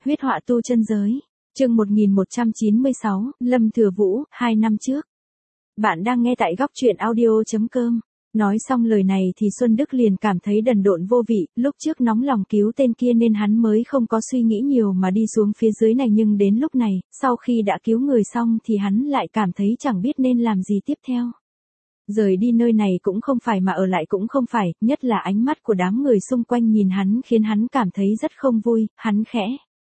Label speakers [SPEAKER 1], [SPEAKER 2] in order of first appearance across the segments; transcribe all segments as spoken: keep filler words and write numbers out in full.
[SPEAKER 1] Huyết họa tu chân giới. Chương một nghìn một trăm chín mươi sáu, Lâm Thừa Vũ, hai năm trước. Bạn đang nghe tại góc truyện audio chấm com. Nói xong lời này thì Xuân Đức liền cảm thấy đần độn vô vị, lúc trước nóng lòng cứu tên kia nên hắn mới không có suy nghĩ nhiều mà đi xuống phía dưới này, nhưng đến lúc này, sau khi đã cứu người xong thì hắn lại cảm thấy chẳng biết nên làm gì tiếp theo. Rời đi nơi này cũng không phải mà ở lại cũng không phải, nhất là ánh mắt của đám người xung quanh nhìn hắn khiến hắn cảm thấy rất không vui, hắn khẽ.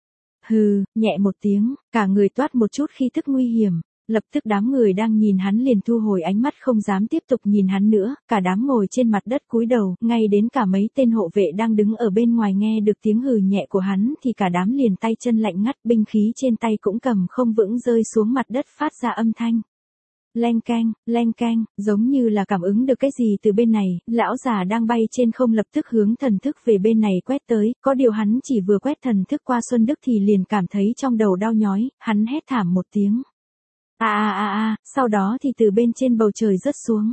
[SPEAKER 1] Hừ, nhẹ một tiếng, cả người toát một chút khí tức nguy hiểm. Lập tức đám người đang nhìn hắn liền thu hồi ánh mắt không dám tiếp tục nhìn hắn nữa, cả đám ngồi trên mặt đất cúi đầu, ngay đến cả mấy tên hộ vệ đang đứng ở bên ngoài nghe được tiếng hừ nhẹ của hắn thì cả đám liền tay chân lạnh ngắt, binh khí trên tay cũng cầm không vững rơi xuống mặt đất phát ra âm thanh. Leng keng, leng keng, giống như là cảm ứng được cái gì từ bên này, lão già đang bay trên không lập tức hướng thần thức về bên này quét tới, có điều hắn chỉ vừa quét thần thức qua Xuân Đức thì liền cảm thấy trong đầu đau nhói, hắn hét thảm một tiếng. A a a a, sau đó thì từ bên trên bầu trời rớt xuống.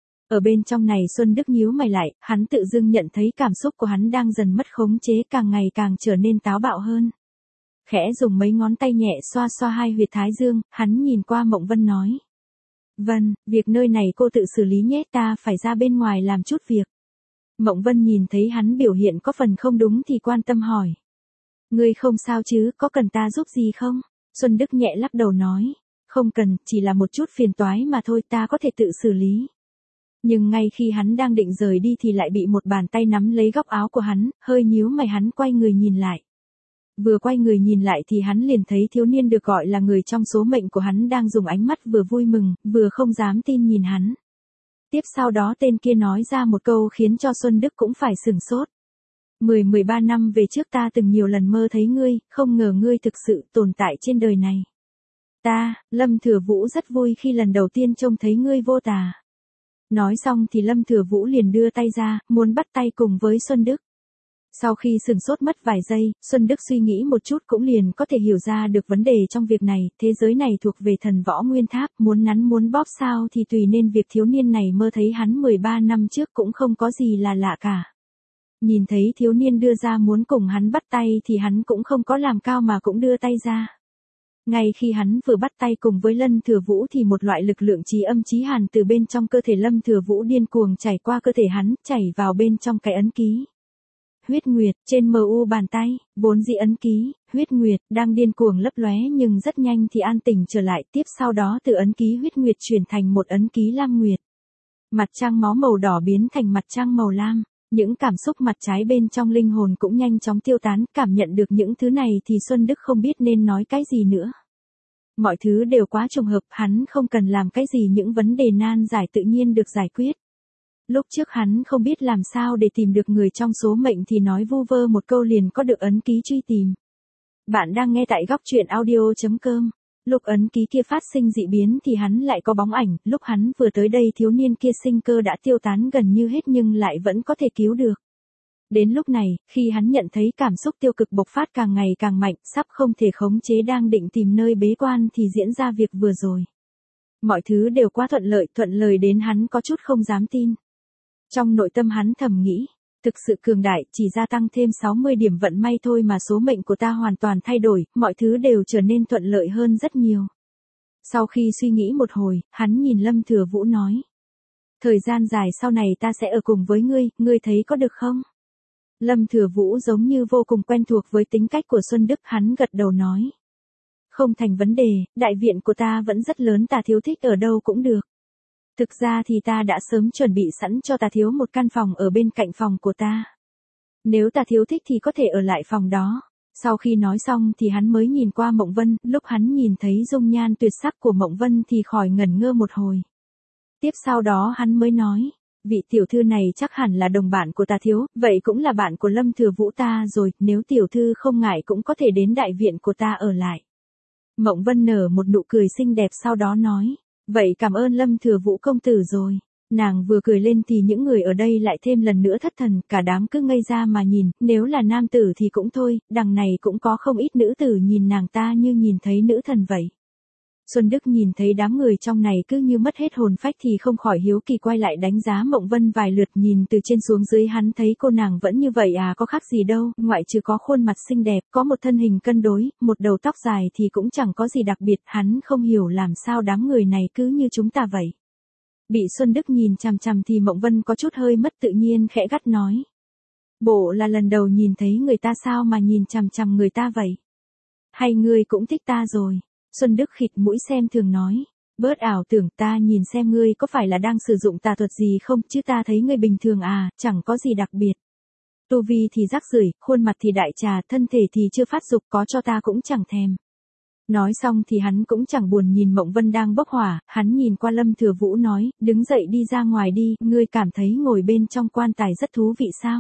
[SPEAKER 1] Ở bên trong này Xuân Đức nhíu mày lại, hắn tự dưng nhận thấy cảm xúc của hắn đang dần mất khống chế, càng ngày càng trở nên táo bạo hơn. Khẽ dùng mấy ngón tay nhẹ xoa xoa hai huyệt thái dương, hắn nhìn qua Mộng Vân nói. Vân, việc nơi này cô tự xử lý nhé, ta phải ra bên ngoài làm chút việc. Mộng Vân nhìn thấy hắn biểu hiện có phần không đúng thì quan tâm hỏi. Ngươi không sao chứ, có cần ta giúp gì không? Xuân Đức nhẹ lắc đầu nói. Không cần, chỉ là một chút phiền toái mà thôi, ta có thể tự xử lý. Nhưng ngay khi hắn đang định rời đi thì lại bị một bàn tay nắm lấy góc áo của hắn, hơi nhíu mày, hắn quay người nhìn lại. Vừa quay người nhìn lại thì hắn liền thấy thiếu niên được gọi là người trong số mệnh của hắn đang dùng ánh mắt vừa vui mừng, vừa không dám tin nhìn hắn. Tiếp sau đó tên kia nói ra một câu khiến cho Xuân Đức cũng phải sửng sốt. Mười mười ba năm về trước ta từng nhiều lần mơ thấy ngươi, không ngờ ngươi thực sự tồn tại trên đời này. Ta, Lâm Thừa Vũ rất vui khi lần đầu tiên trông thấy ngươi vô tà. Nói xong thì Lâm Thừa Vũ liền đưa tay ra, muốn bắt tay cùng với Xuân Đức. Sau khi sửng sốt mất vài giây, Xuân Đức suy nghĩ một chút cũng liền có thể hiểu ra được vấn đề trong việc này, thế giới này thuộc về thần võ nguyên tháp, muốn nắn muốn bóp sao thì tùy, nên việc thiếu niên này mơ thấy hắn mười ba năm trước cũng không có gì là lạ cả. Nhìn thấy thiếu niên đưa ra muốn cùng hắn bắt tay thì hắn cũng không có làm cao mà cũng đưa tay ra. Ngay khi hắn vừa bắt tay cùng với Lâm Thừa Vũ thì một loại lực lượng chí âm chí hàn từ bên trong cơ thể Lâm Thừa Vũ điên cuồng chảy qua cơ thể hắn, chảy vào bên trong cái ấn ký. Huyết Nguyệt, trên mờ u bàn tay, vốn dĩ ấn ký, Huyết Nguyệt, đang điên cuồng lấp lóe nhưng rất nhanh thì an tĩnh trở lại, tiếp sau đó từ ấn ký Huyết Nguyệt chuyển thành một ấn ký Lam Nguyệt. Mặt trăng máu màu đỏ biến thành mặt trăng màu lam. Những cảm xúc mặt trái bên trong linh hồn cũng nhanh chóng tiêu tán, cảm nhận được những thứ này thì Xuân Đức không biết nên nói cái gì nữa. Mọi thứ đều quá trùng hợp, hắn không cần làm cái gì, những vấn đề nan giải tự nhiên được giải quyết. Lúc trước hắn không biết làm sao để tìm được người trong số mệnh thì nói vu vơ một câu liền có được ấn ký truy tìm. Bạn đang nghe tại góc truyện audio chấm com. Lúc ấn ký kia phát sinh dị biến thì hắn lại có bóng ảnh, lúc hắn vừa tới đây thiếu niên kia sinh cơ đã tiêu tán gần như hết nhưng lại vẫn có thể cứu được. Đến lúc này, khi hắn nhận thấy cảm xúc tiêu cực bộc phát càng ngày càng mạnh, sắp không thể khống chế, đang định tìm nơi bế quan thì diễn ra việc vừa rồi. Mọi thứ đều quá thuận lợi, thuận lợi đến hắn có chút không dám tin. Trong nội tâm hắn thầm nghĩ, thực sự cường đại, chỉ gia tăng thêm sáu mươi điểm vận may thôi mà số mệnh của ta hoàn toàn thay đổi, mọi thứ đều trở nên thuận lợi hơn rất nhiều. Sau khi suy nghĩ một hồi, hắn nhìn Lâm Thừa Vũ nói. Thời gian dài sau này ta sẽ ở cùng với ngươi, ngươi thấy có được không? Lâm Thừa Vũ giống như vô cùng quen thuộc với tính cách của Xuân Đức, hắn gật đầu nói. Không thành vấn đề, đại viện của ta vẫn rất lớn, ta thiếu thích ở đâu cũng được. Thực ra thì ta đã sớm chuẩn bị sẵn cho ta thiếu một căn phòng ở bên cạnh phòng của ta. Nếu ta thiếu thích thì có thể ở lại phòng đó. Sau khi nói xong thì hắn mới nhìn qua Mộng Vân, lúc hắn nhìn thấy dung nhan tuyệt sắc của Mộng Vân thì khỏi ngẩn ngơ một hồi. Tiếp sau đó hắn mới nói, vị tiểu thư này chắc hẳn là đồng bạn của ta thiếu, vậy cũng là bạn của Lâm Thừa Vũ ta rồi, nếu tiểu thư không ngại cũng có thể đến đại viện của ta ở lại. Mộng Vân nở một nụ cười xinh đẹp sau đó nói. Vậy cảm ơn Lâm Thừa Vũ công tử rồi. Nàng vừa cười lên thì những người ở đây lại thêm lần nữa thất thần, cả đám cứ ngây ra mà nhìn, nếu là nam tử thì cũng thôi, đằng này cũng có không ít nữ tử nhìn nàng ta như nhìn thấy nữ thần vậy. Xuân Đức nhìn thấy đám người trong này cứ như mất hết hồn phách thì không khỏi hiếu kỳ quay lại đánh giá Mộng Vân vài lượt, nhìn từ trên xuống dưới hắn thấy cô nàng vẫn như vậy à, có khác gì đâu, ngoại trừ có khuôn mặt xinh đẹp, có một thân hình cân đối, một đầu tóc dài thì cũng chẳng có gì đặc biệt, hắn không hiểu làm sao đám người này cứ như chúng ta vậy. Bị Xuân Đức nhìn chằm chằm thì Mộng Vân có chút hơi mất tự nhiên khẽ gắt nói. Bộ là lần đầu nhìn thấy người ta sao mà nhìn chằm chằm người ta vậy? Hay ngươi cũng thích ta rồi? Xuân Đức khịt mũi xem thường nói. Bớt ảo tưởng, ta nhìn xem ngươi có phải là đang sử dụng tà thuật gì không, chứ ta thấy ngươi bình thường à, chẳng có gì đặc biệt. Tu vi thì rác rưởi, khuôn mặt thì đại trà, thân thể thì chưa phát dục, có cho ta cũng chẳng thèm. Nói xong thì hắn cũng chẳng buồn nhìn Mộng Vân đang bốc hỏa, hắn nhìn qua Lâm Thừa Vũ nói, đứng dậy đi ra ngoài đi, ngươi cảm thấy ngồi bên trong quan tài rất thú vị sao?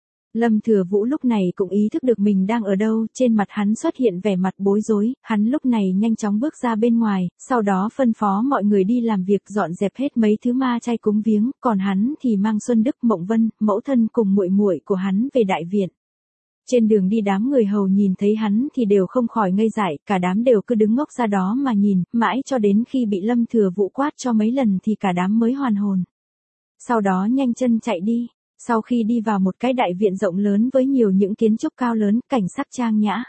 [SPEAKER 1] Lâm Thừa Vũ lúc này cũng ý thức được mình đang ở đâu, trên mặt hắn xuất hiện vẻ mặt bối rối, hắn lúc này nhanh chóng bước ra bên ngoài, sau đó phân phó mọi người đi làm việc dọn dẹp hết mấy thứ ma chay cúng viếng, còn hắn thì mang Xuân Đức, Mộng Vân, mẫu thân cùng muội muội của hắn về đại viện. Trên đường đi đám người hầu nhìn thấy hắn thì đều không khỏi ngây dại, cả đám đều cứ đứng ngốc ra đó mà nhìn, mãi cho đến khi bị Lâm Thừa Vũ quát cho mấy lần thì cả đám mới hoàn hồn. Sau đó nhanh chân chạy đi. Sau khi đi vào một cái đại viện rộng lớn với nhiều những kiến trúc cao lớn, cảnh sắc trang nhã.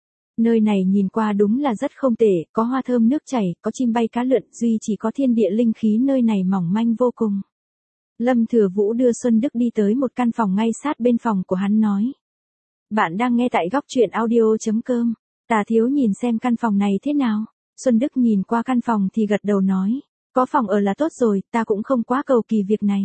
[SPEAKER 1] Nơi này nhìn qua đúng là rất không tệ, có hoa thơm nước chảy, có chim bay cá lượn, duy chỉ có thiên địa linh khí nơi này mỏng manh vô cùng. Lâm Thừa Vũ đưa Xuân Đức đi tới một căn phòng ngay sát bên phòng của hắn nói. Bạn đang nghe tại góc truyện audio chấm com. Tà thiếu nhìn xem căn phòng này thế nào. Xuân Đức nhìn qua căn phòng thì gật đầu nói. Có phòng ở là tốt rồi, ta cũng không quá cầu kỳ việc này.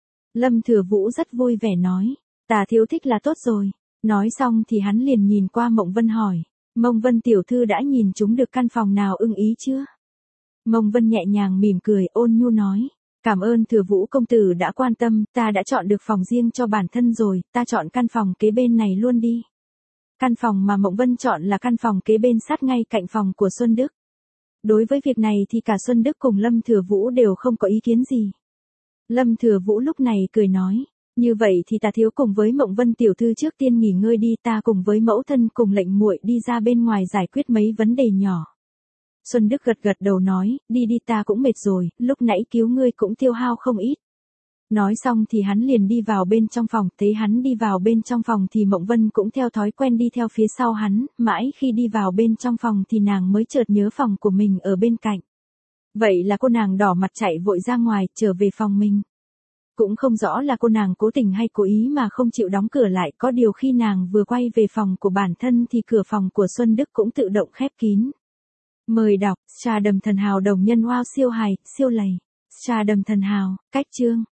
[SPEAKER 1] Lâm Thừa Vũ rất vui vẻ nói. Tà thiếu thích là tốt rồi. Nói xong thì hắn liền nhìn qua Mộng Vân hỏi. Mộng Vân tiểu thư đã nhìn chúng được căn phòng nào ưng ý chưa? Mộng Vân nhẹ nhàng mỉm cười ôn nhu nói. Cảm ơn Thừa Vũ công tử đã quan tâm, ta đã chọn được phòng riêng cho bản thân rồi, ta chọn căn phòng kế bên này luôn đi. Căn phòng mà Mộng Vân chọn là căn phòng kế bên sát ngay cạnh phòng của Xuân Đức. Đối với việc này thì cả Xuân Đức cùng Lâm Thừa Vũ đều không có ý kiến gì. Lâm Thừa Vũ lúc này cười nói, như vậy thì ta thiếu cùng với Mộng Vân tiểu thư trước tiên nghỉ ngơi đi, ta cùng với mẫu thân cùng lệnh muội đi ra bên ngoài giải quyết mấy vấn đề nhỏ. Xuân Đức gật gật đầu nói, đi đi ta cũng mệt rồi, lúc nãy cứu ngươi cũng tiêu hao không ít. Nói xong thì hắn liền đi vào bên trong phòng, thấy hắn đi vào bên trong phòng thì Mộng Vân cũng theo thói quen đi theo phía sau hắn, mãi khi đi vào bên trong phòng thì nàng mới chợt nhớ phòng của mình ở bên cạnh. Vậy là cô nàng đỏ mặt chạy vội ra ngoài, trở về phòng mình. Cũng không rõ là cô nàng cố tình hay cố ý mà không chịu đóng cửa lại, có điều khi nàng vừa quay về phòng của bản thân thì cửa phòng của Xuân Đức cũng tự động khép kín. Mời đọc, trà đầm thần hào đồng nhân wow siêu hài, siêu lầy. Trà đầm thần hào, cách chương.